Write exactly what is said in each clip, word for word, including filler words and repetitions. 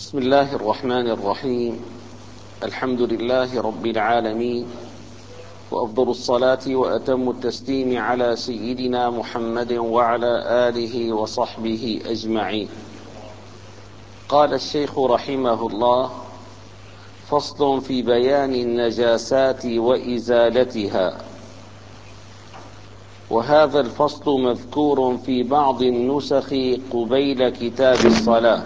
بسم الله الرحمن الرحيم. الحمد لله رب العالمين، وأفضل الصلاة وأتم التسليم على سيدنا محمد وعلى آله وصحبه أجمعين. قال الشيخ رحمه الله: فصل في بيان النجاسات وإزالتها. وهذا الفصل مذكور في بعض النسخ قبيل كتاب الصلاة.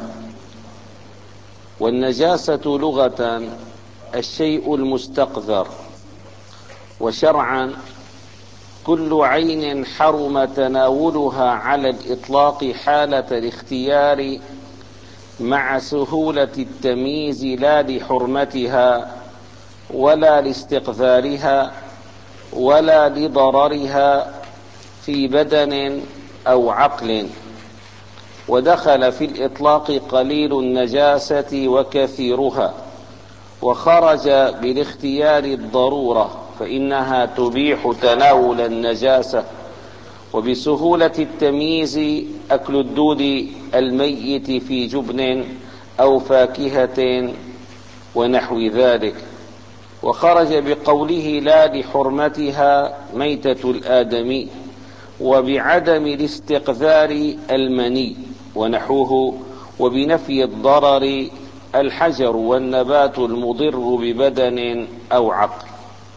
والنجاسة لغة الشيء المستقذر، وشرعا كل عين حرم تناولها على الإطلاق حالة الاختيار مع سهولة التمييز، لا لحرمتها ولا لاستقذارها ولا لضررها في بدن أو عقل. ودخل في الإطلاق قليل النجاسة وكثيرها، وخرج بالاختيار الضرورة، فإنها تبيح تناول النجاسة. وبسهولة التمييز أكل الدود الميت في جبن أو فاكهة ونحو ذلك. وخرج بقوله لا لحرمتها ميتة الآدمي، وبعدم الاستقذار المني ونحوه، وبنفي الضرر الحجر والنبات المضر ببدن أو عقل.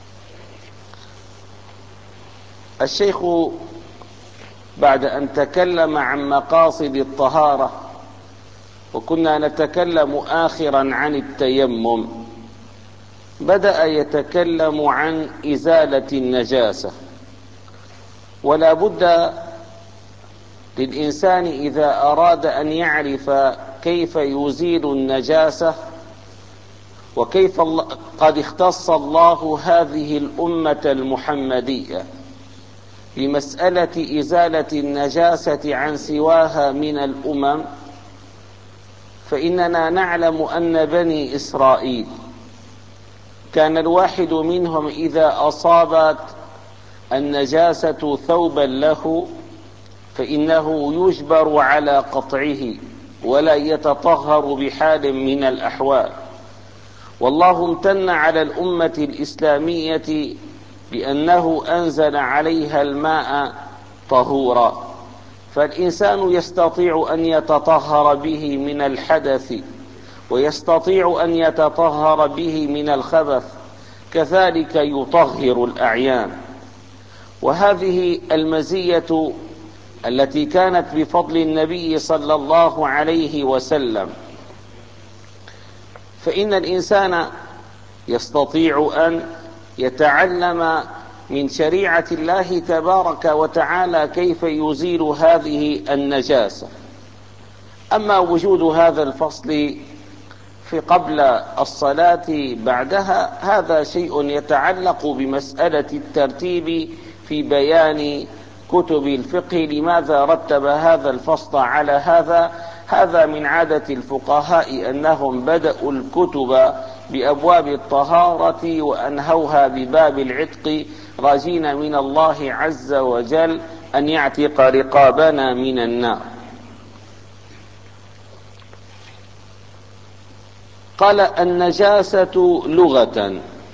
الشيخ بعد أن تكلم عن مقاصد الطهارة، وكنا نتكلم آخرا عن التيمم، بدأ يتكلم عن إزالة النجاسة. ولا بد للإنسان إذا أراد أن يعرف كيف يزيل النجاسة، وكيف قد اختص الله هذه الأمة المحمدية بمسألة إزالة النجاسة عن سواها من الأمم، فإننا نعلم أن بني إسرائيل كان الواحد منهم إذا أصابت النجاسة ثوبا له فإنه يجبر على قطعه ولا يتطهر بحال من الأحوال. والله امتن على الأمة الإسلامية بأنه أنزل عليها الماء طهورا، فالإنسان يستطيع أن يتطهر به من الحدث، ويستطيع أن يتطهر به من الخبث، كذلك يطهر الأعيان. وهذه المزية التي كانت بفضل النبي صلى الله عليه وسلم، فإن الإنسان يستطيع أن يتعلم من شريعة الله تبارك وتعالى كيف يزيل هذه النجاسة. أما وجود هذا الفصل في قبل الصلاة بعدها، هذا شيء يتعلق بمسألة الترتيب في بيان كتب الفقه. لماذا رتب هذا الفصل على هذا؟ هذا من عادة الفقهاء أنهم بدأوا الكتب بأبواب الطهارة وأنهوها بباب العتق، راجين من الله عز وجل أن يعتق رقابنا من النار. قال: النجاسة لغة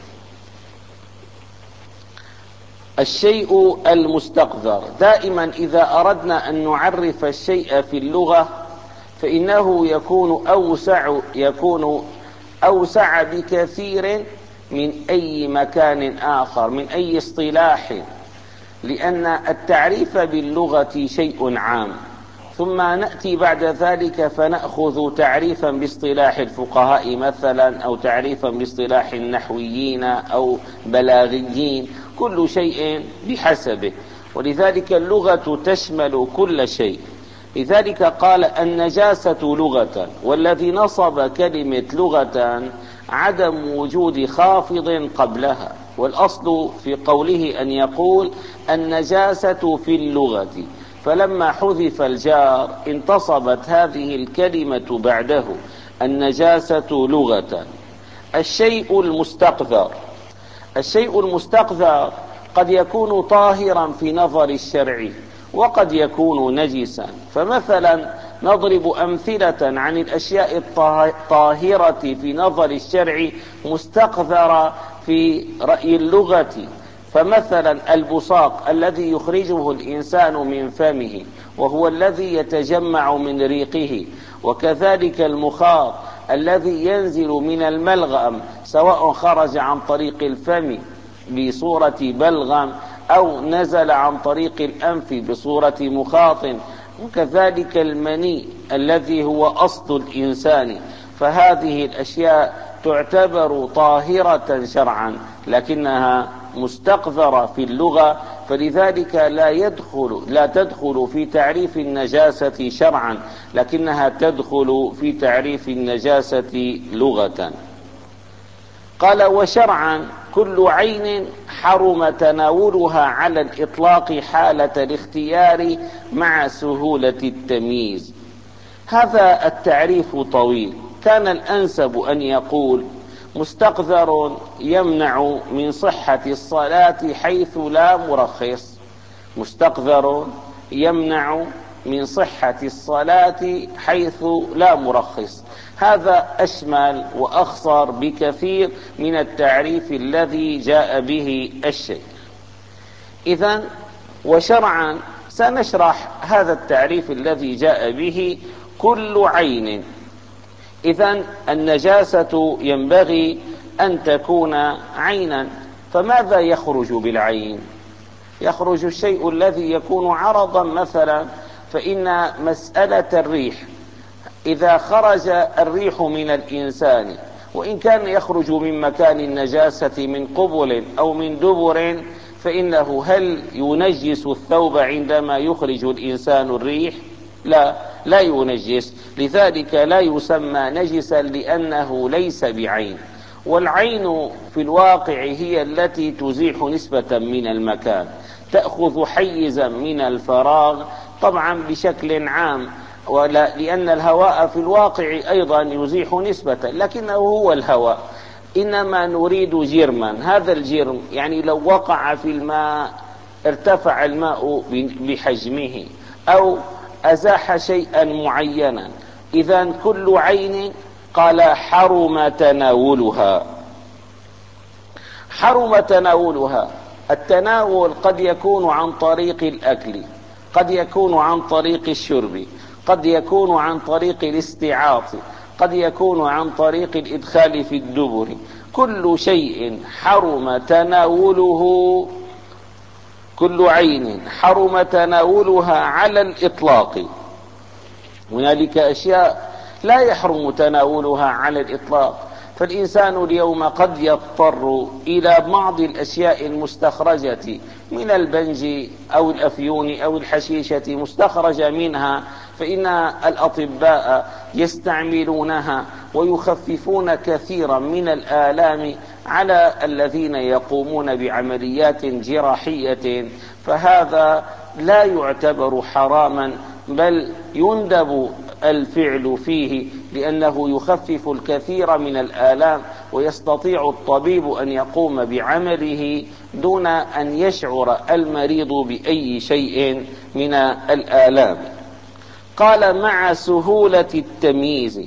الشيء المستقذر. دائما إذا أردنا أن نعرف الشيء في اللغة فإنه يكون أوسع يكون أوسع بكثير من أي مكان آخر، من أي اصطلاح، لأن التعريف باللغة شيء عام، ثم نأتي بعد ذلك فنأخذ تعريفا باصطلاح الفقهاء مثلا، أو تعريفا باصطلاح النحويين أو بلاغيين، كل شيء بحسبه. ولذلك اللغة تشمل كل شيء. لذلك قال: النجاسة لغة. والذي نصب كلمة لغة عدم وجود خافض قبلها، والأصل في قوله أن يقول النجاسة في اللغة، فلما حذف الجار انتصبت هذه الكلمة بعده: النجاسة لغة. الشيء المستقذر. الشيء المستقذر قد يكون طاهرا في نظر الشرع، وقد يكون نجسا. فمثلا نضرب أمثلة عن الأشياء الطاهرة في نظر الشرع مستقذرة في رأي اللغة. فمثلا البصاق الذي يخرجه الإنسان من فمه وهو الذي يتجمع من ريقه، وكذلك المخاط الذي ينزل من الملغم سواء خرج عن طريق الفم بصورة بلغم أو نزل عن طريق الأنف بصورة مخاط، وكذلك المني الذي هو أصل الإنسان. فهذه الأشياء تعتبر طاهرة شرعا لكنها مستقذرة في اللغة، فلذلك لا يدخل لا تدخل في تعريف النجاسة شرعا لكنها تدخل في تعريف النجاسة لغة. قال: وشرعا كل عين حرم تناولها على الإطلاق حالة الاختيار مع سهولة التمييز. هذا التعريف طويل، كان الأنسب أن يقول: مستقذر يمنع من صحة الصلاة حيث لا مرخص. مستقذر يمنع من صحة الصلاة حيث لا مرخص. هذا أشمل وأخصر بكثير من التعريف الذي جاء به الشيخ. إذن وشرعا سنشرح هذا التعريف الذي جاء به كل عين. إذن النجاسة ينبغي أن تكون عينا، فماذا يخرج بالعين؟ يخرج الشيء الذي يكون عرضا مثلا، فإن مسألة الريح إذا خرج الريح من الإنسان وإن كان يخرج من مكان النجاسة من قبل أو من دبر، فإنه هل ينجس الثوب عندما يخرج الإنسان الريح؟ لا لا ينجس، لذلك لا يسمى نجسا لأنه ليس بعين. والعين في الواقع هي التي تزيح نسبة من المكان، تأخذ حيزا من الفراغ طبعا بشكل عام، ولا لأن الهواء في الواقع أيضا يزيح نسبة لكنه هو الهواء، إنما نريد جرما. هذا الجرم يعني لو وقع في الماء ارتفع الماء بحجمه أو أزاح شيئا معينا. إذن كل عين قال حرم تناولها. حرم تناولها، التناول قد يكون عن طريق الأكل، قد يكون عن طريق الشرب، قد يكون عن طريق الاستعاط، قد يكون عن طريق الإدخال في الدبر. كل شيء حرم تناوله، كل عين حرم تناولها على الإطلاق. هنالك أشياء لا يحرم تناولها على الإطلاق، فالإنسان اليوم قد يضطر إلى بعض الأشياء المستخرجة من البنج أو الأفيون أو الحشيشة مستخرجة منها، فإن الأطباء يستعملونها ويخففون كثيرا من الآلام على الذين يقومون بعمليات جراحية، فهذا لا يعتبر حراما بل يندب الفعل فيه لأنه يخفف الكثير من الآلام، ويستطيع الطبيب أن يقوم بعمله دون أن يشعر المريض بأي شيء من الآلام. قال مع سهولة التمييز.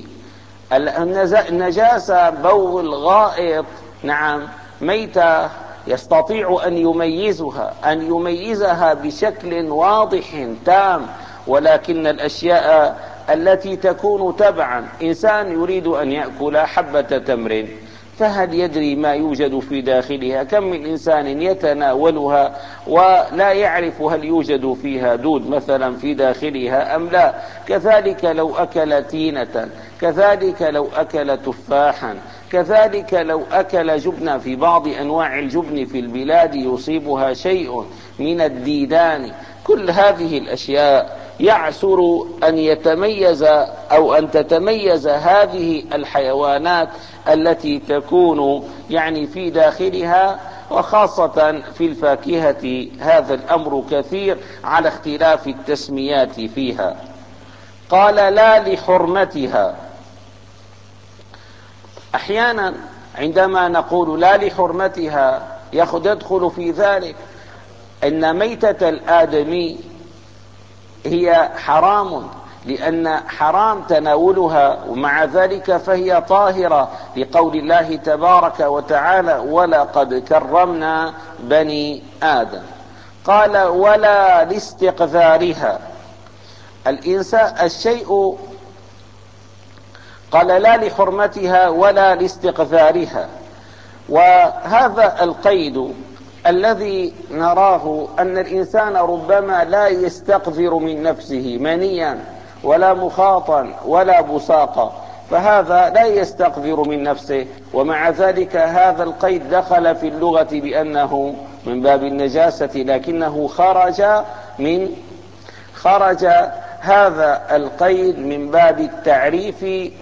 النجاسة بول غائط نعم ميتة يستطيع أن يميزها أن يميزها بشكل واضح تام، ولكن الأشياء التي تكون تبعا، إنسان يريد أن يأكل حبة تمر فهل يدري ما يوجد في داخلها؟ كم من إنسان يتناولها ولا يعرف هل يوجد فيها دود مثلا في داخلها أم لا. كذلك لو أكل تينة، كذلك لو أكل تفاحا، كذلك لو أكل جبنة. في بعض أنواع الجبن في البلاد يصيبها شيء من الديدان. كل هذه الأشياء يعسر أن يتميز أو أن تتميز هذه الحيوانات التي تكون يعني في داخلها، وخاصة في الفاكهة هذا الأمر كثير على اختلاف التسميات فيها. قال لا لحرمتها. أحيانا عندما نقول لا لحرمتها يدخل في ذلك أن ميتة الآدمي هي حرام لأن حرام تناولها، ومع ذلك فهي طاهرة لقول الله تبارك وتعالى: ولقد كرمنا بني آدم. قال: ولا لاستقذارها. الإنسان الشيء قال: لا لحرمتها ولا لاستقذارها. وهذا القيد الذي نراه أن الإنسان ربما لا يستقذر من نفسه منيا ولا مخاطا ولا بساقا، فهذا لا يستقذر من نفسه، ومع ذلك هذا القيد دخل في اللغة بأنه من باب النجاسة، لكنه خرج من خرج هذا القيد من باب التعريف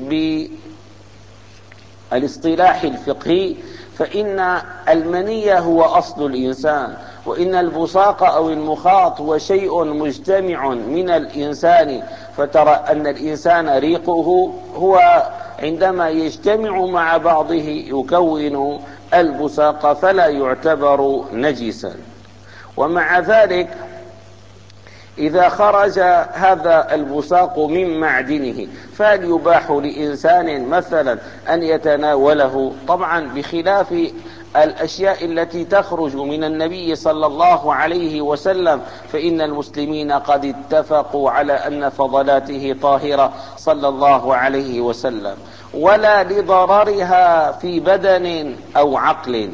بالاصطلاح الفقهي، فإن المني هو أصل الإنسان، وإن البصاق أو المخاط هو شيء مجتمع من الإنسان، فترى أن الإنسان ريقه هو عندما يجتمع مع بعضه يكون البصاق، فلا يعتبر نجسا. ومع ذلك إذا خرج هذا البصاق من معدنه فهل يباح لإنسان مثلا أن يتناوله؟ طبعا بخلاف الأشياء التي تخرج من النبي صلى الله عليه وسلم، فإن المسلمين قد اتفقوا على أن فضلاته طاهرة صلى الله عليه وسلم، ولا لضررها في بدن أو عقل.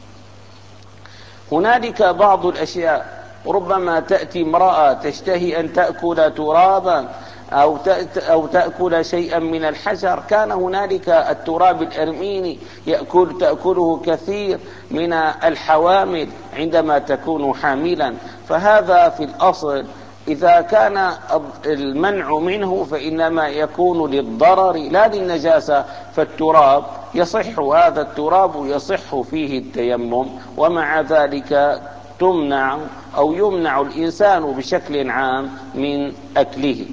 هنالك بعض الأشياء ربما تأتي امرأة تشتهي أن تأكل ترابا أو أو تأكل شيئا من الحجر، كان هنالك التراب الأرميني يأكل تأكله كثير من الحوامل عندما تكون حاملا، فهذا في الأصل إذا كان المنع منه فإنما يكون للضرر لا للنجاسة، فالتراب يصح هذا التراب يصح فيه التيمم، ومع ذلك تمنع أو يمنع الإنسان بشكل عام من أكله.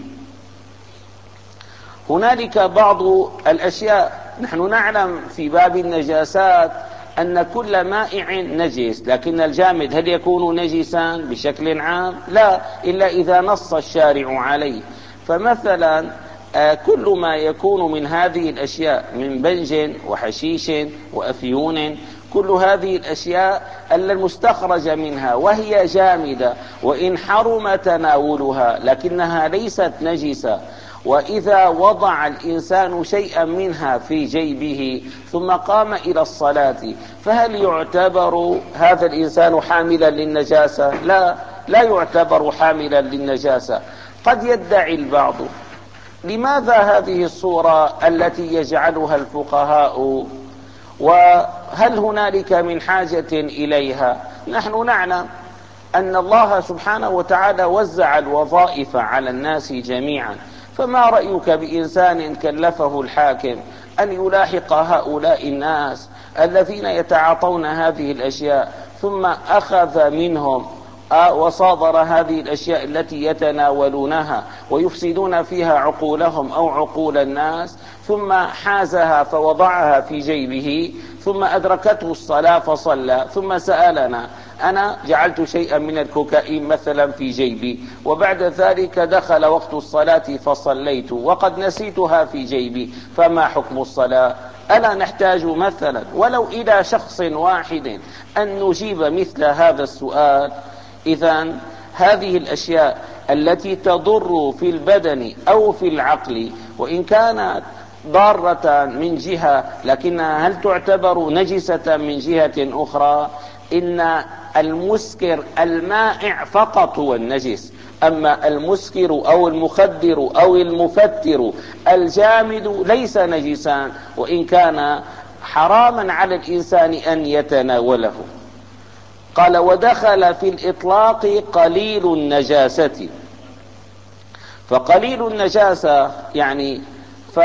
هنالك بعض الأشياء، نحن نعلم في باب النجاسات أن كل مائع نجس، لكن الجامد هل يكون نجسا بشكل عام؟ لا، إلا إذا نص الشارع عليه. فمثلا كل ما يكون من هذه الأشياء من بنج وحشيش وأفيون، كل هذه الأشياء المستخرج منها وهي جامدة وإن حرم تناولها لكنها ليست نجسة، وإذا وضع الإنسان شيئا منها في جيبه ثم قام إلى الصلاة فهل يعتبر هذا الإنسان حاملا للنجاسة؟ لا، لا يعتبر حاملا للنجاسة. قد يدعي البعض: لماذا هذه الصورة التي يجعلها الفقهاء، وهل هنالك من حاجة إليها؟ نحن نعلم أن الله سبحانه وتعالى وزع الوظائف على الناس جميعا، فما رأيك بإنسان كلفه الحاكم أن يلاحق هؤلاء الناس الذين يتعاطون هذه الأشياء، ثم أخذ منهم وصادر هذه الأشياء التي يتناولونها ويفسدون فيها عقولهم أو عقول الناس، ثم حازها فوضعها في جيبه، ثم أدركته الصلاة فصلى، ثم سألنا: أنا جعلت شيئا من الكوكايين مثلا في جيبي، وبعد ذلك دخل وقت الصلاة فصليت وقد نسيتها في جيبي، فما حكم الصلاة؟ ألا نحتاج مثلا ولو إلى شخص واحد أن نجيب مثل هذا السؤال؟ إذن هذه الأشياء التي تضر في البدن أو في العقل وإن كانت ضارة من جهة لكنها هل تعتبر نجسة من جهة أخرى؟ إن المسكر المائع فقط هو النجس، أما المسكر أو المخدر أو المفتر الجامد ليس نجسا، وإن كان حراما على الإنسان أن يتناوله. قال: ودخل في الإطلاق قليل النجاسة. فقليل النجاسة يعني ف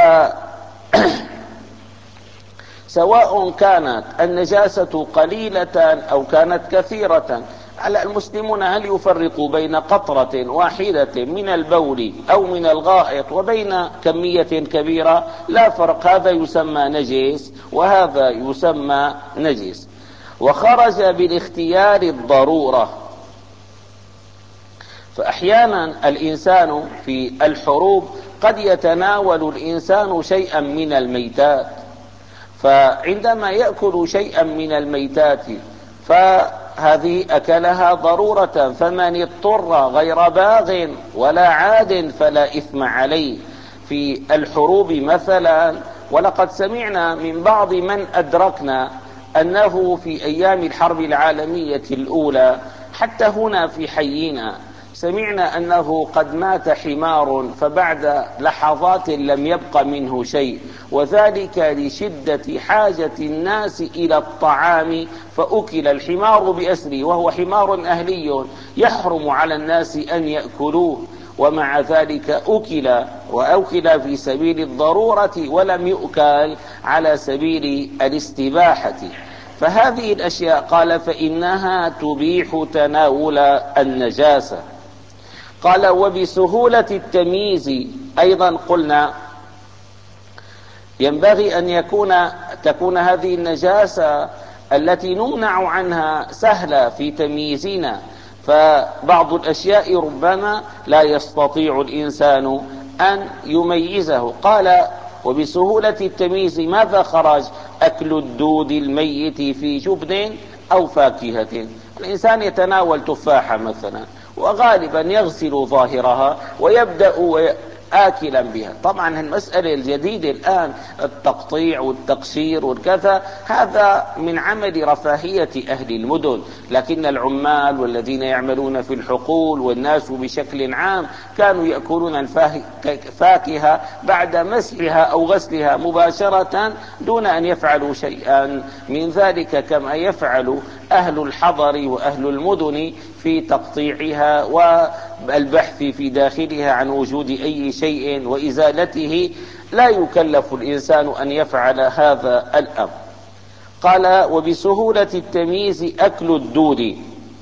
سواء كانت النجاسة قليلة أو كانت كثيرة، على المسلمون هل يفرقوا بين قطرة واحدة من البول أو من الغائط وبين كمية كبيرة؟ لا فرق، هذا يسمى نجس وهذا يسمى نجس. وخرج بالاختيار الضرورة، فأحيانا الإنسان في الحروب قد يتناول الإنسان شيئا من الميتات، فعندما يأكل شيئا من الميتات فهذه أكلها ضرورة، فمن اضطر غير باغ ولا عاد فلا إثم عليه. في الحروب مثلا، ولقد سمعنا من بعض من أدركنا أنه في أيام الحرب العالمية الأولى حتى هنا في حينا سمعنا أنه قد مات حمار فبعد لحظات لم يبق منه شيء، وذلك لشدة حاجة الناس إلى الطعام، فأكل الحمار بأسره وهو حمار أهلي يحرم على الناس أن يأكلوه، ومع ذلك أكل، وأكل في سبيل الضرورة ولم يؤكل على سبيل الاستباحة. فهذه الأشياء قال فإنها تبيح تناول النجاسة. قال وبسهولة التمييز أيضا قلنا ينبغي أن يكون تكون هذه النجاسة التي نمنع عنها سهلة في تمييزنا، فبعض الأشياء ربما لا يستطيع الإنسان أن يميزه. قال وبسهولة التمييز ماذا خرج؟ أكل الدود الميت في جبن أو فاكهة. الإنسان يتناول تفاحة مثلا وغالبا يغسل ظاهرها ويبدأ آكلا بها. طبعا المسألة الجديدة الآن التقطيع والتقشير والكذا، هذا من عمل رفاهية أهل المدن، لكن العمال والذين يعملون في الحقول والناس بشكل عام كانوا يأكلون الفاكهة بعد مسحها أو غسلها مباشرة دون أن يفعلوا شيئا من ذلك، كما يفعل أهل الحضر وأهل المدن في تقطيعها والبحث في داخلها عن وجود أي شيء وإزالته. لا يكلف الإنسان أن يفعل هذا الأمر. قال وبسهولة التمييز أكل الدود.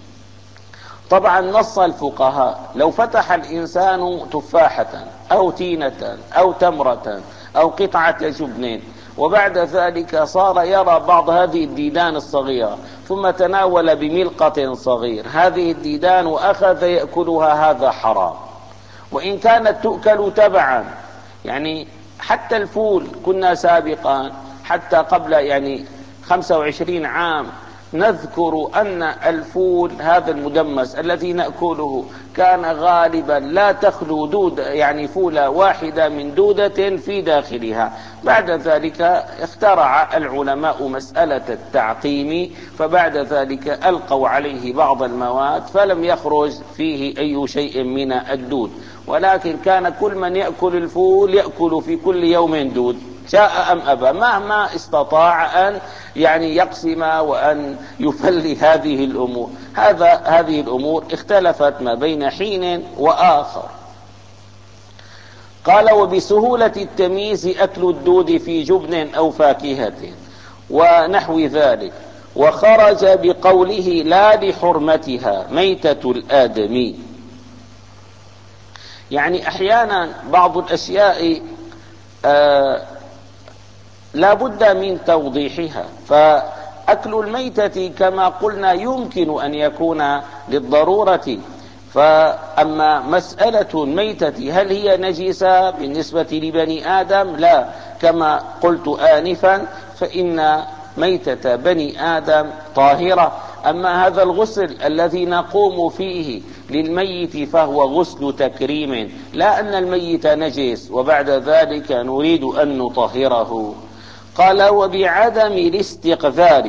طبعا نص الفقهاء لو فتح الإنسان تفاحة أو تينة أو تمرة أو قطعة جبن وبعد ذلك صار يرى بعض هذه الديدان الصغيرة ثم تناول بملقة صغير هذه الديدان وأخذ يأكلها، هذا حرام، وإن كانت تؤكل تبعا. يعني حتى الفول كنا سابقا حتى قبل يعني خمسة وعشرين عام نذكر أن الفول هذا المدمس الذي نأكله كان غالبا لا تخلو دودة، يعني فولة واحدة من دودة في داخلها. بعد ذلك اخترع العلماء مسألة التعقيم، فبعد ذلك ألقوا عليه بعض المواد فلم يخرج فيه أي شيء من الدود، ولكن كان كل من يأكل الفول يأكل في كل يوم دود شاء أم أبى، مهما استطاع أن يعني يقسم وأن يفلي هذه الأمور. هذا هذه الأمور اختلفت ما بين حين وآخر. قال وبسهولة التمييز أكل الدود في جبن أو فاكهة ونحو ذلك. وخرج بقوله لا لحرمتها ميتة الآدمي. يعني أحيانا بعض الأشياء آه لا بد من توضيحها، فأكل الميتة كما قلنا يمكن أن يكون للضرورة، فأما مسألة الميتة هل هي نجسة بالنسبة لبني آدم؟ لا، كما قلت آنفا فإن ميتة بني آدم طاهرة. أما هذا الغسل الذي نقوم فيه للميت فهو غسل تكريم، لا أن الميت نجس وبعد ذلك نريد أن نطهره. قال وبعدم الاستقذار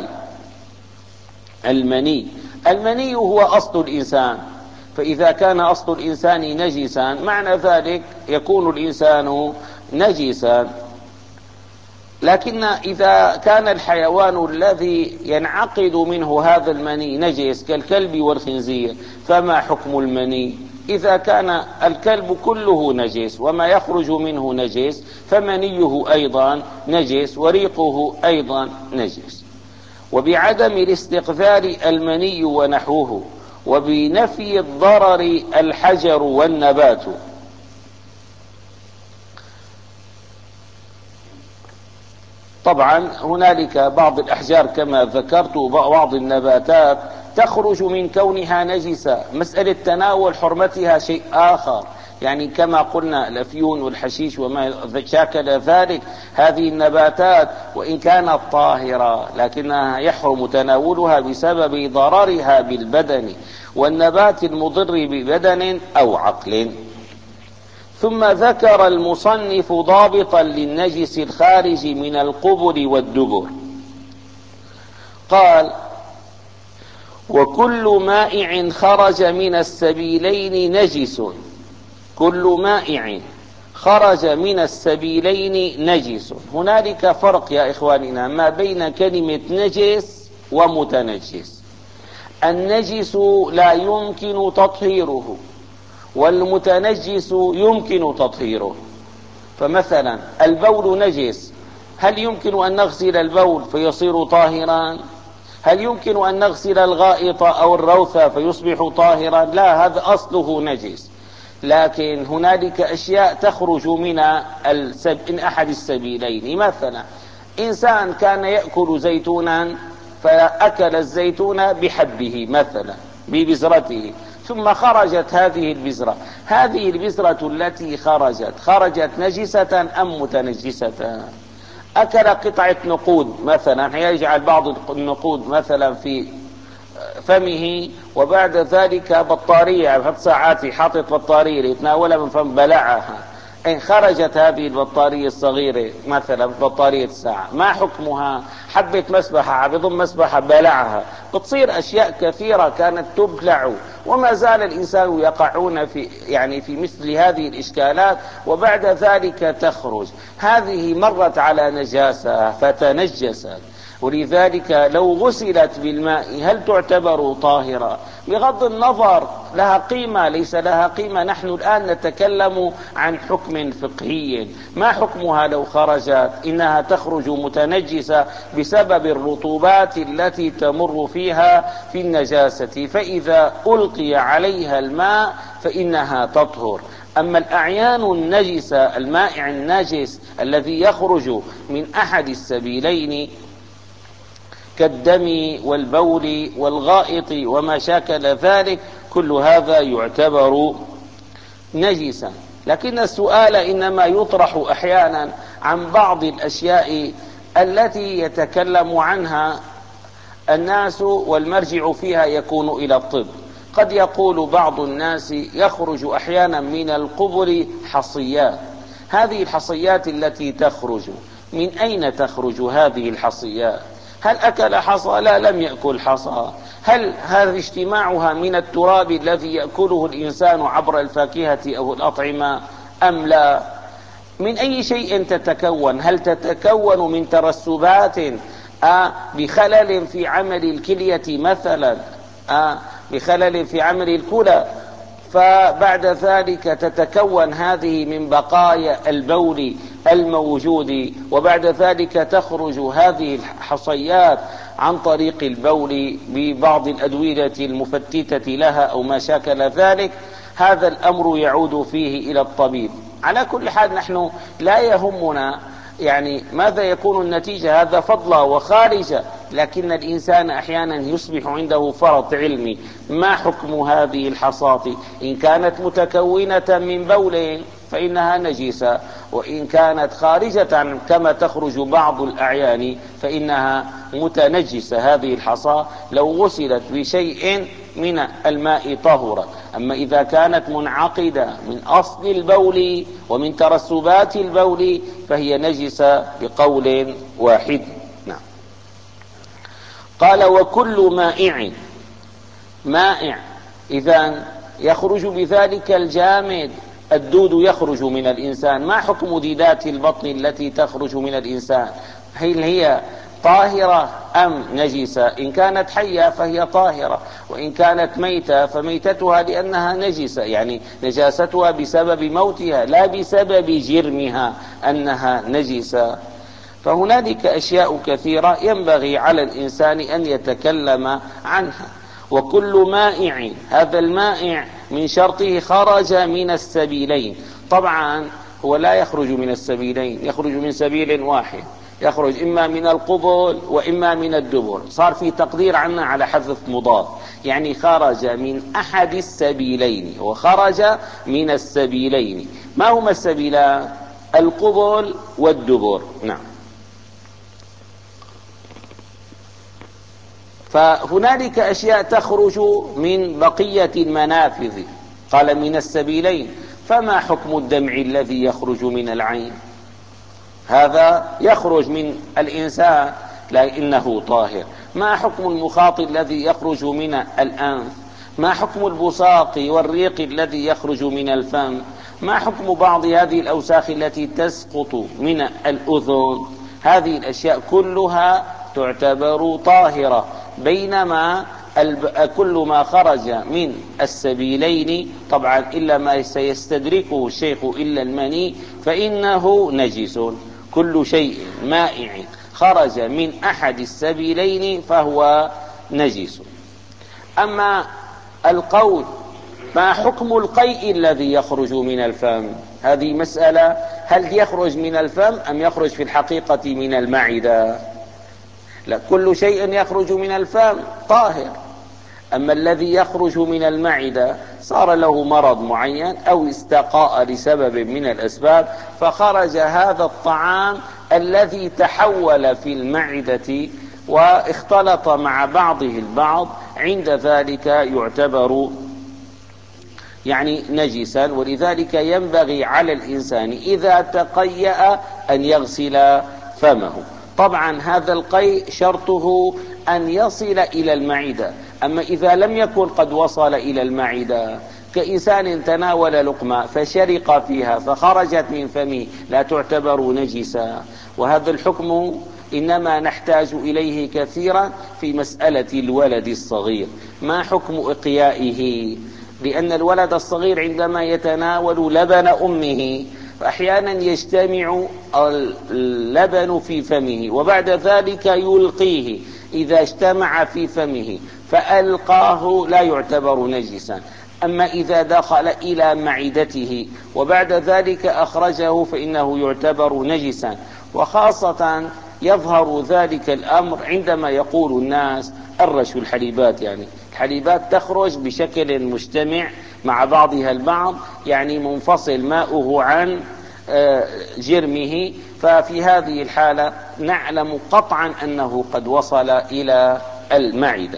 المني. المني هو أصل الإنسان، فإذا كان أصل الإنسان نجسا معنى ذلك يكون الإنسان نجسا. لكن إذا كان الحيوان الذي ينعقد منه هذا المني نجس كالكلب والخنزير فما حكم المني؟ إذا كان الكلب كله نجس وما يخرج منه نجس فمنيه أيضا نجس وريقه أيضا نجس. وبعدم الاستقذار المني ونحوه. وبنفي الضرر الحجر والنبات. طبعا هنالك بعض الأحجار كما ذكرت وبعض النباتات تخرج من كونها نجسة. مسألة تناول حرمتها شيء آخر، يعني كما قلنا الأفيون والحشيش وما شاكل ذلك، هذه النباتات وإن كانت طاهرة لكنها يحرم تناولها بسبب ضررها بالبدن والنبات المضر ببدن أو عقل. ثم ذكر المصنف ضابطا للنجس الخارج من القبل والدبر، قال: وكل مائع خرج من السبيلين نجس. كل مائع خرج من السبيلين نجس. هنالك فرق يا إخواننا ما بين كلمة نجس ومتنجس. النجس لا يمكن تطهيره، والمتنجس يمكن تطهيره. فمثلا البول نجس، هل يمكن أن نغسل البول فيصير طاهرا؟ هل يمكن أن نغسل الغائط أو الروث فيصبح طاهرا؟ لا، هذا أصله نجس. لكن هنالك أشياء تخرج من السب... من أحد السبيلين. مثلا إنسان كان يأكل زيتونا فأكل الزيتون بحبه مثلا ببذرته، ثم خرجت هذه البذرة. هذه البذرة التي خرجت خرجت نجسة أم متنجسة؟ أكل قطعة نقود مثلا، يجعل بعض النقود مثلا في فمه وبعد ذلك بطارية بحط ساعات حاطط بطارية يتناولها من فم بلعها، إن خرجت هذه البطارية الصغيرة مثلا بطارية الساعة، ما حكمها؟ حبة مسبحة بضم مسبحة بلعها، بتصير أشياء كثيرة كانت تبلع، وما زال الإنسان يقعون في يعني في مثل هذه الإشكالات، وبعد ذلك تخرج. هذه مرت على نجاسة فتنجست، ولذلك لو غسلت بالماء هل تعتبر طاهرة؟ بغض النظر لها قيمة ليس لها قيمة، نحن الآن نتكلم عن حكم فقهي. ما حكمها لو خرجت؟ إنها تخرج متنجسة بسبب الرطوبات التي تمر فيها في النجاسة، فإذا ألقي عليها الماء فإنها تطهر. أما الأعيان النجسة المائع النجس الذي يخرج من أحد السبيلين كالدم والبول والغائط وما شاكل ذلك، كل هذا يعتبر نجسا. لكن السؤال إنما يطرح أحيانا عن بعض الأشياء التي يتكلم عنها الناس والمرجع فيها يكون إلى الطب. قد يقول بعض الناس يخرج أحيانا من القبر حصيات. هذه الحصيات التي تخرج من أين تخرج هذه الحصيات؟ هل أكل حصى؟ لا، لم يأكل حصى. هل هذا اجتماعها من التراب الذي يأكله الإنسان عبر الفاكهة أو الأطعمة أم لا؟ من أي شيء تتكون؟ هل تتكون من ترسبات آه بخلل في عمل الكلية مثلا، آه بخلل في عمل الكلى، فبعد ذلك تتكون هذه من بقايا البول الموجود، وبعد ذلك تخرج هذه الحصيات عن طريق البول ببعض الأدوية المفتتة لها أو ما شاكل ذلك. هذا الأمر يعود فيه إلى الطبيب. على كل حال نحن لا يهمنا يعني ماذا يكون النتيجة، هذا فضلة وخارجة، لكن الإنسان أحيانا يصبح عنده فرط علمي. ما حكم هذه الحصاة؟ إن كانت متكونة من بول فإنها نجسة، وإن كانت خارجة كما تخرج بعض الأعيان فإنها متنجسة. هذه الحصاة لو غسلت بشيء من الماء طهرت. أما إذا كانت منعقدة من أصل البول ومن ترسبات البول فهي نجسة بقول واحد. نعم. قال: وكل مائع. مائع إذن يخرج بذلك الجامد. الدود يخرج من الإنسان. ما حكم ديدات البطن التي تخرج من الإنسان؟ هل هي طاهرة أم نجسة؟ إن كانت حية فهي طاهرة، وإن كانت ميتة فميتتها لأنها نجسة، يعني نجاستها بسبب موتها لا بسبب جرمها أنها نجسة. فهنالك أشياء كثيرة ينبغي على الإنسان أن يتكلم عنها. وكل مائع، هذا المائع من شرطه خرج من السبيلين. طبعا هو لا يخرج من السبيلين، يخرج من سبيل واحد، يخرج إما من القبل وإما من الدبر، صار في تقدير عنا على حذف مضاف، يعني خرج من أحد السبيلين وخرج من السبيلين. ما هما السبيلان؟ القبل والدبر. نعم. فهنالك أشياء تخرج من بقية المنافذ، قال من السبيلين. فما حكم الدمع الذي يخرج من العين؟ هذا يخرج من الإنسان لكنه طاهر. ما حكم المخاط الذي يخرج من الأنف؟ ما حكم البصاق والريق الذي يخرج من الفم؟ ما حكم بعض هذه الأوساخ التي تسقط من الأذن؟ هذه الأشياء كلها تعتبر طاهرة، بينما كل ما خرج من السبيلين طبعا إلا ما سيستدركه الشيخ إلا المني فإنه نجس. كل شيء مائع خرج من أحد السبيلين فهو نجس. أما القول ما حكم القيء الذي يخرج من الفم؟ هذه مسألة، هل يخرج من الفم أم يخرج في الحقيقة من المعدة؟ لا، كل شيء يخرج من الفم طاهر، أما الذي يخرج من المعدة صار له مرض معين أو استقاء لسبب من الأسباب فخرج هذا الطعام الذي تحول في المعدة واختلط مع بعضه البعض، عند ذلك يعتبر يعني نجسا. ولذلك ينبغي على الإنسان إذا تقيأ أن يغسل فمه. طبعا هذا القيء شرطه أن يصل إلى المعدة، أما إذا لم يكن قد وصل إلى المعدة كإنسان تناول لقمة فشرق فيها فخرجت من فمه لا تعتبر نجسا. وهذا الحكم إنما نحتاج إليه كثيرا في مسألة الولد الصغير. ما حكم إقيائه؟ لأن الولد الصغير عندما يتناول لبن أمه فأحيانا يجتمع اللبن في فمه وبعد ذلك يلقيه، إذا اجتمع في فمه فألقاه لا يعتبر نجسا. أما إذا دخل إلى معدته وبعد ذلك أخرجه فإنه يعتبر نجسا. وخاصة يظهر ذلك الأمر عندما يقول الناس الرش الحليبات، يعني الحليبات تخرج بشكل مجتمع مع بعضها البعض، يعني منفصل ماؤه عن جرمه، ففي هذه الحالة نعلم قطعا أنه قد وصل إلى المعدة.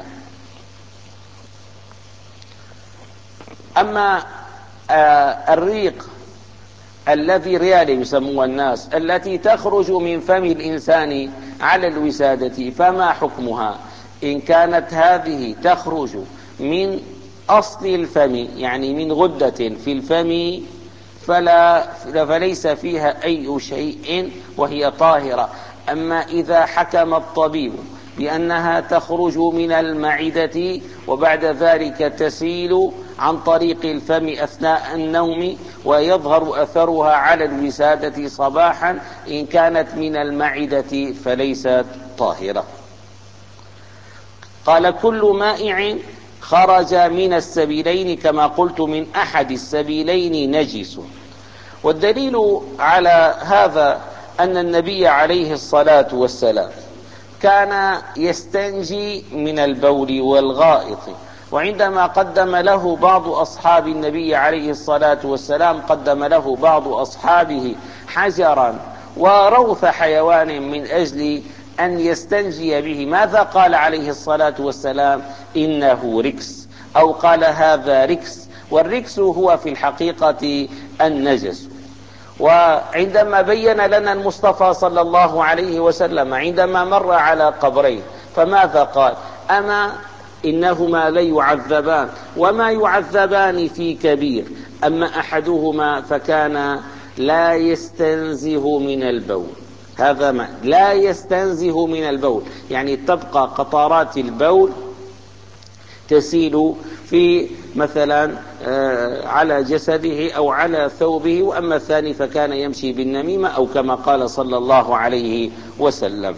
أما الريق الذي ريال يسموها الناس التي تخرج من فم الإنسان على الوسادة فما حكمها؟ إن كانت هذه تخرج من أصل الفم يعني من غدة في الفم فلا فليس فيها أي شيء وهي طاهرة. أما إذا حكم الطبيب بأنها تخرج من المعدة وبعد ذلك تسيل عن طريق الفم أثناء النوم ويظهر أثرها على الوسادة صباحا، إن كانت من المعدة فليست طاهرة. قال كل مائع خرج من السبيلين كما قلت من أحد السبيلين نجس. والدليل على هذا أن النبي عليه الصلاة والسلام كان يستنجي من البول والغائط، وعندما قدم له بعض أصحاب النبي عليه الصلاة والسلام قدم له بعض أصحابه حجرا وروث حيوان من أجل أن يستنجي به، ماذا قال عليه الصلاة والسلام؟ إنه ركس، أو قال هذا ركس، والركس هو في الحقيقة النجس. وعندما بين لنا المصطفى صلى الله عليه وسلم عندما مر على قبرين فماذا قال؟ أما إنهما ليعذبان وما يعذبان في كبير، أما أحدهما فكان لا يستنزه من البول. هذا ما لا يستنزه من البول، يعني تبقى قطرات البول تسيل في مثلا على جسده أو على ثوبه، وأما الثاني فكان يمشي بالنميمة أو كما قال صلى الله عليه وسلم.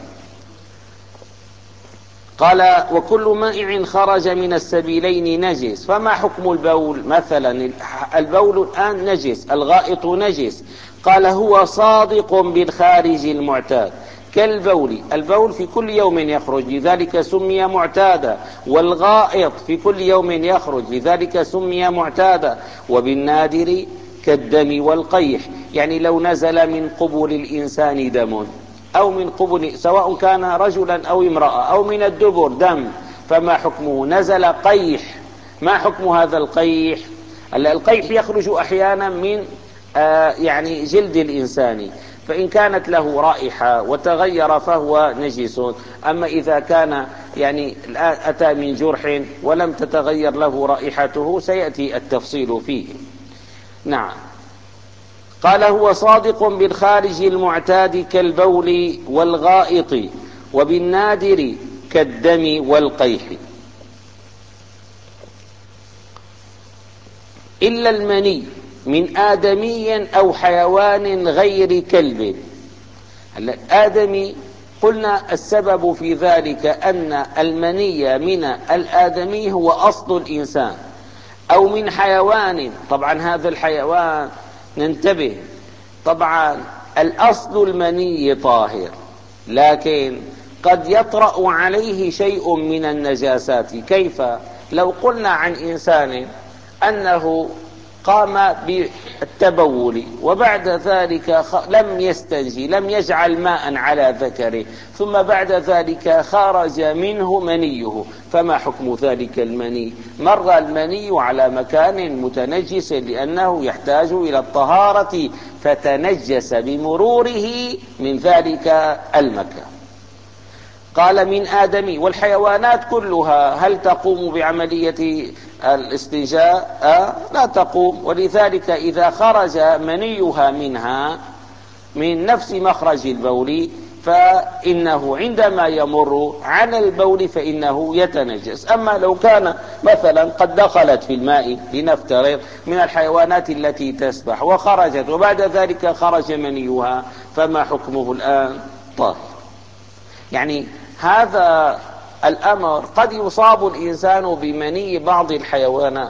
قال وكل مائع خرج من السبيلين نجس. فما حكم البول؟ مثلا البول الآن نجس، الغائط نجس. قال هو صادق بالخارج المعتاد كالبول، البول في كل يوم يخرج لذلك سمي معتادا، والغائط في كل يوم يخرج لذلك سمي معتادا، وبالنادر كالدم والقيح، يعني لو نزل من قبل الإنسان دم أو من قبل سواء كان رجلا أو امرأة أو من الدبر دم، فما حكمه؟ نزل قيح، ما حكم هذا القيح؟ القيح يخرج أحيانا من آه يعني جلد الإنسان، فإن كانت له رائحة وتغير فهو نجس. أما إذا كان يعني أتى من جرح ولم تتغير له رائحته سيأتي التفصيل فيه. نعم. قال هو صادق بالخارج المعتاد كالبول والغائط، وبالنادر كالدم والقيح، إلا المني من آدمي أو حيوان غير كلب. الآدمي قلنا السبب في ذلك أن المني من الآدمي هو أصل الإنسان، أو من حيوان. طبعا هذا الحيوان ننتبه، طبعا الأصل المني طاهر، لكن قد يطرأ عليه شيء من النجاسات. كيف؟ لو قلنا عن إنسان أنه قام بالتبول وبعد ذلك لم يستنجي، لم يجعل ماء على ذكره، ثم بعد ذلك خرج منه منيه، فما حكم ذلك المني؟ مر المني على مكان متنجس لأنه يحتاج إلى الطهارة فتنجس بمروره من ذلك المكان. قال من آدمي، والحيوانات كلها هل تقوم بعملية الاستنجاء؟ آه لا تقوم، ولذلك إذا خرج منيها منها من نفس مخرج البول فإنه عندما يمر على البول فإنه يتنجس. أما لو كان مثلا قد دخلت في الماء لنفترض من الحيوانات التي تسبح وخرجت وبعد ذلك خرج منيها، فما حكمه الآن؟ طاهر. يعني هذا الأمر قد يصاب الإنسان بمني بعض الحيوانات.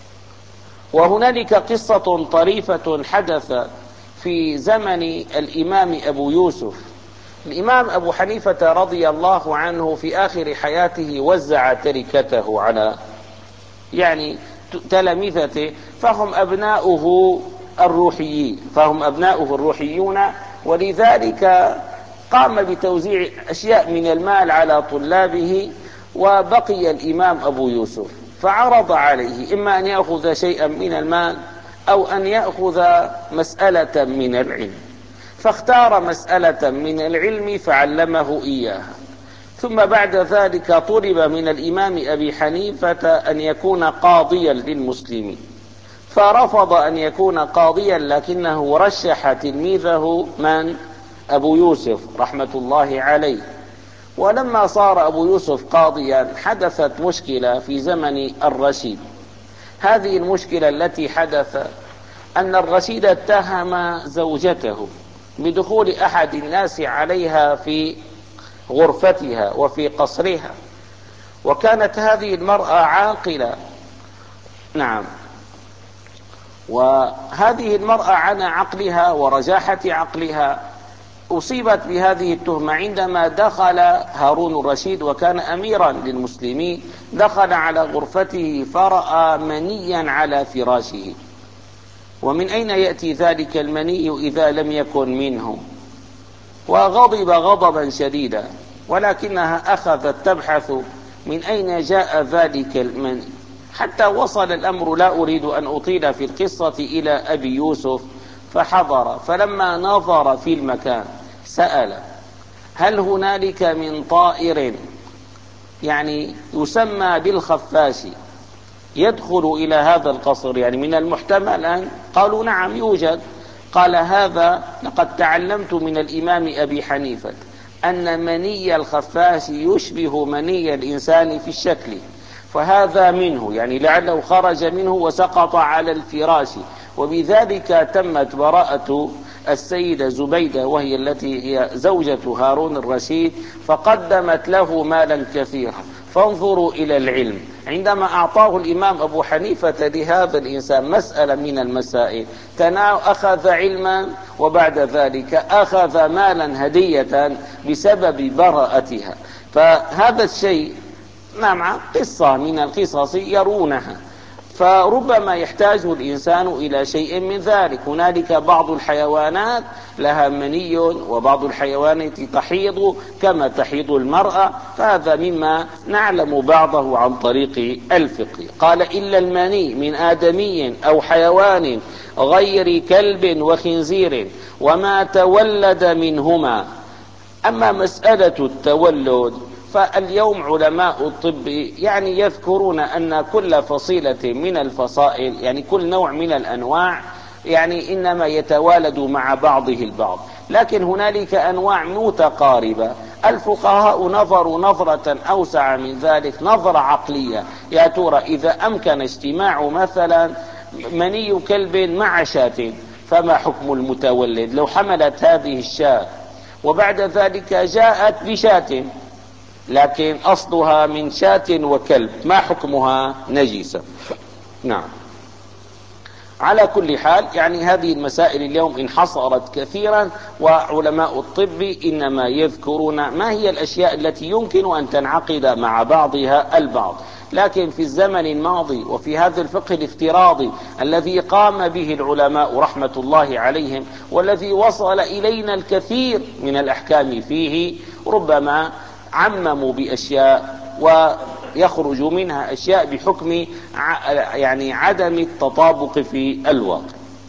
وهنالك قصة طريفة حدث في زمن الإمام أبو يوسف. الإمام أبو حنيفة رضي الله عنه في آخر حياته وزع تركته على يعني تلامذته، فهم أبناؤه الروحيين فهم أبناؤه الروحيون ولذلك قام بتوزيع أشياء من المال على طلابه. وبقي الإمام أبو يوسف فعرض عليه إما أن يأخذ شيئا من المال أو أن يأخذ مسألة من العلم، فاختار مسألة من العلم فعلمه إياها. ثم بعد ذلك طلب من الإمام أبي حنيفة أن يكون قاضيا للمسلمين، فرفض أن يكون قاضيا، لكنه رشح تلميذه من؟ أبو يوسف رحمة الله عليه. ولما صار أبو يوسف قاضيا حدثت مشكلة في زمن الرشيد. هذه المشكلة التي حدث أن الرشيد اتهم زوجته بدخول أحد الناس عليها في غرفتها وفي قصرها، وكانت هذه المرأة عاقلة. نعم. وهذه المرأة على عقلها ورجاحة عقلها أصيبت بهذه التهمة عندما دخل هارون الرشيد وكان أميرا للمسلمين، دخل على غرفته فرأى منيا على فراشه. ومن أين يأتي ذلك المني إذا لم يكن منه؟ وغضب غضبا شديدا، ولكنها أخذت تبحث من أين جاء ذلك المني، حتى وصل الأمر، لا أريد أن أطيل في القصة، إلى أبي يوسف فحضر. فلما نظر في المكان سأل هل هنالك من طائر يعني يسمى بالخفاش يدخل إلى هذا القصر، يعني من المحتمل أن؟ قالوا نعم يوجد. قال هذا لقد تعلمت من الإمام أبي حنيفة أن مني الخفاش يشبه مني الإنسان في الشكل، فهذا منه، يعني لعله خرج منه وسقط على الفراش، وبذلك تمت براءة السيدة زبيدة وهي التي هي زوجة هارون الرشيد، فقدمت له مالا كثيرا. فانظروا إلى العلم، عندما أعطاه الإمام أبو حنيفة لهذا الإنسان مسألة من المسائل أخذ علما وبعد ذلك أخذ مالا هدية بسبب براءتها. فهذا الشيء نعم قصة من القصص يرونها، فربما يحتاج الإنسان إلى شيء من ذلك. هنالك بعض الحيوانات لها مني وبعض الحيوانات تحيض كما تحيض المرأة، فهذا مما نعلم بعضه عن طريق الفقه. قال إلا المني من آدمي أو حيوان غير كلب وخنزير وما تولد منهما. أما مسألة التولد فاليوم علماء الطب يعني يذكرون أن كل فصيلة من الفصائل يعني كل نوع من الأنواع يعني إنما يتوالد مع بعضه البعض، لكن هنالك أنواع متقاربة. الفقهاء نظروا نظرة أوسع من ذلك، نظرة عقلية. يا ترى إذا أمكن اجتماع مثلا مني كلب مع شاة فما حكم المتولد؟ لو حملت هذه الشاة وبعد ذلك جاءت بشاة لكن أصلها من شاة وكلب، ما حكمها؟ نجسة. نعم. على كل حال يعني هذه المسائل اليوم انحصرت كثيرا، وعلماء الطب إنما يذكرون ما هي الأشياء التي يمكن أن تنعقد مع بعضها البعض. لكن في الزمن الماضي وفي هذا الفقه الافتراضي الذي قام به العلماء رحمة الله عليهم والذي وصل إلينا الكثير من الأحكام فيه، ربما عمموا بأشياء ويخرج منها أشياء بحكم يعني عدم التطابق في الواقع.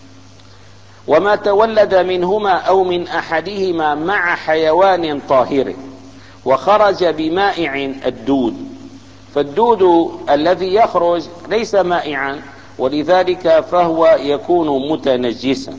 وما تولد منهما أو من أحدهما مع حيوان طاهر وخرج بمائع الدود. فالدود الذي يخرج ليس مائعا ولذلك فهو يكون متنجسا.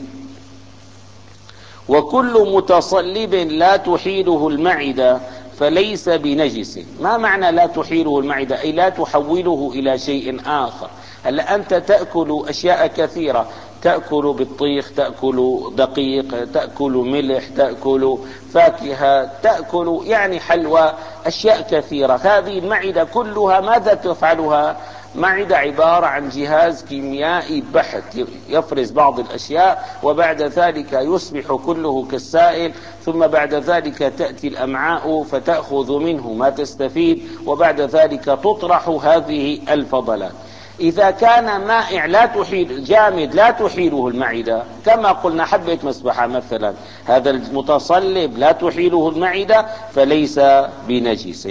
وكل متصلب لا تحيله المعدة فليس بنجس. ما معنى لا تحيله المعدة؟ أي لا تحوله إلى شيء آخر. هلا أنت تأكل أشياء كثيرة، تأكل بطيخ، تأكل دقيق، تأكل ملح، تأكل فاكهة، تأكل يعني حلوى، أشياء كثيرة. هذه المعدة كلها ماذا تفعلها؟ معدة عبارة عن جهاز كيميائي بحت يفرز بعض الأشياء وبعد ذلك يصبح كله كالسائل، ثم بعد ذلك تأتي الأمعاء فتأخذ منه ما تستفيد وبعد ذلك تطرح هذه الفضلات. إذا كان مائع لا تحيل جامد لا تحيله المعدة كما قلنا حبة مسبحة مثلا، هذا المتصلب لا تحيله المعدة فليس بنجس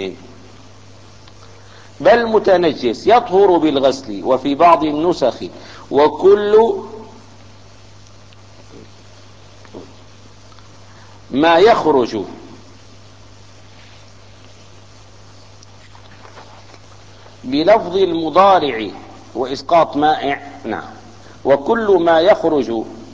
بل متنجس يطهر بالغسل. وفي بعض النسخ وكل ما يخرج بلفظ المضارع وإسقاط مائع. نعم. وكل ما يخرج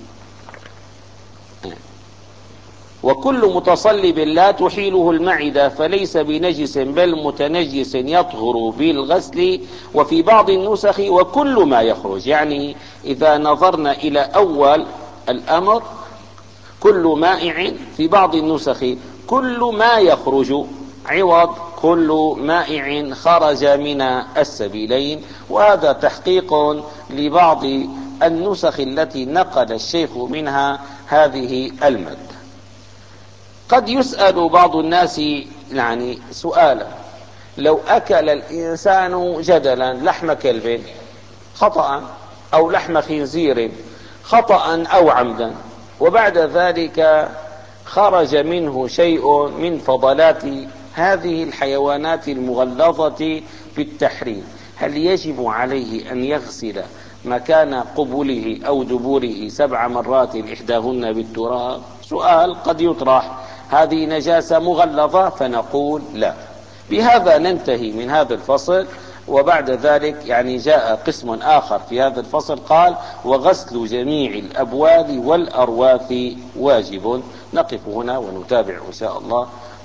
وكل متصلب لا تحيله المعدة فليس بنجس بل متنجس يطهر بالغسل. وفي بعض النسخ وكل ما يخرج، يعني إذا نظرنا إلى أول الأمر كل مائع، في بعض النسخ كل ما يخرج عوض كل مائع خرج من السبيلين. وهذا تحقيق لبعض النسخ التي نقل الشيخ منها هذه المادة. قد يسأل بعض الناس يعني سؤالا: لو أكل الإنسان جدلا لحم كلب خطأ أو لحم خنزير خطأ أو عمدا وبعد ذلك خرج منه شيء من فضلات هذه الحيوانات المغلظة بالتحريم، هل يجب عليه أن يغسل مكان قبله أو دبوره سبع مرات إحداهن بالتراب؟ سؤال قد يطرح. هذه نجاسة مغلظة؟ فنقول لا. بهذا ننتهي من هذا الفصل. وبعد ذلك يعني جاء قسم آخر في هذا الفصل قال: وغسل جميع الأبوال والأرواث واجب. نقف هنا ونتابع إن شاء الله.